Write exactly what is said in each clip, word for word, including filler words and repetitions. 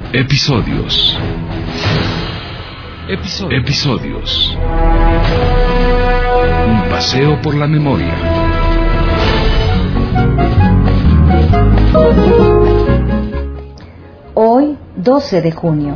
Episodios. Episodios. Episodios. Un paseo por la memoria. Hoy, doce de junio.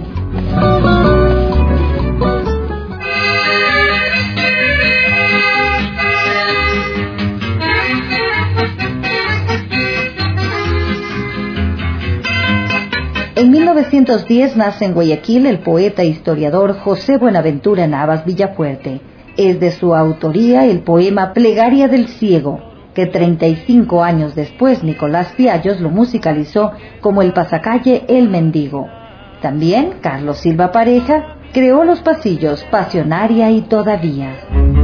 En mil novecientos diez nace en Guayaquil el poeta e historiador José Buenaventura Navas Villafuerte. Es de su autoría el poema Plegaria del Ciego, que treinta y cinco años después Nicolás Piallos lo musicalizó como el pasacalle El Mendigo. También Carlos Silva Pareja creó los pasillos Pasionaria y Todavía.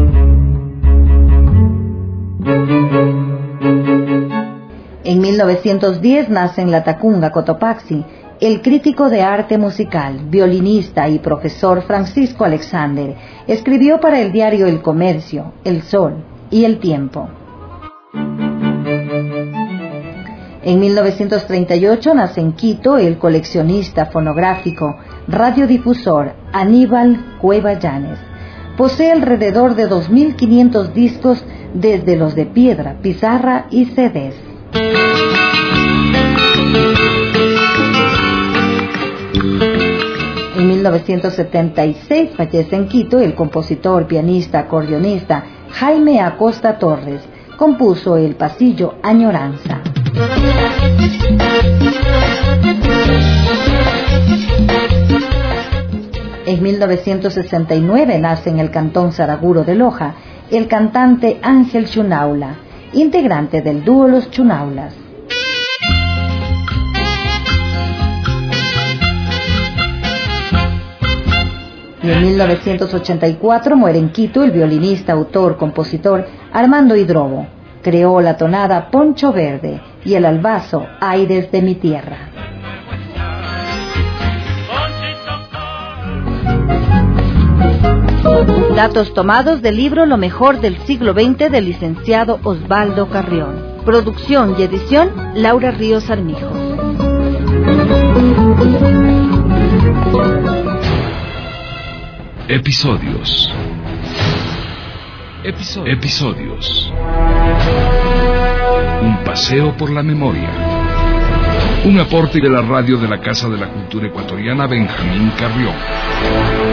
En mil novecientos diez nace en Latacunga, Cotopaxi, el crítico de arte musical, violinista y profesor Francisco Alexander. Escribió para el diario El Comercio, El Sol y El Tiempo. En mil novecientos treinta y ocho nace en Quito el coleccionista fonográfico, radiodifusor Aníbal Cueva Llanes. Posee alrededor de dos mil quinientos discos, desde los de piedra, pizarra y C Ds. En mil novecientos setenta y seis fallece en Quito el compositor, pianista, acordeonista Jaime Acosta Torres. Compuso el pasillo Añoranza. En mil novecientos sesenta y nueve nace en el cantón Saraguro de Loja el cantante Ángel Chunaula, integrante del dúo Los Chunaulas. Y en mil novecientos ochenta y cuatro muere en Quito el violinista, autor, compositor Armando Hidrobo. Creó la tonada Poncho Verde y el albazo Aires de mi Tierra. Datos tomados del libro Lo mejor del siglo veinte del licenciado Osvaldo Carrión. Producción y edición Laura Ríos Armijo. Episodios. Episodios. Episodios. Un paseo por la memoria. Un aporte de la radio de la Casa de la Cultura Ecuatoriana Benjamín Carrión.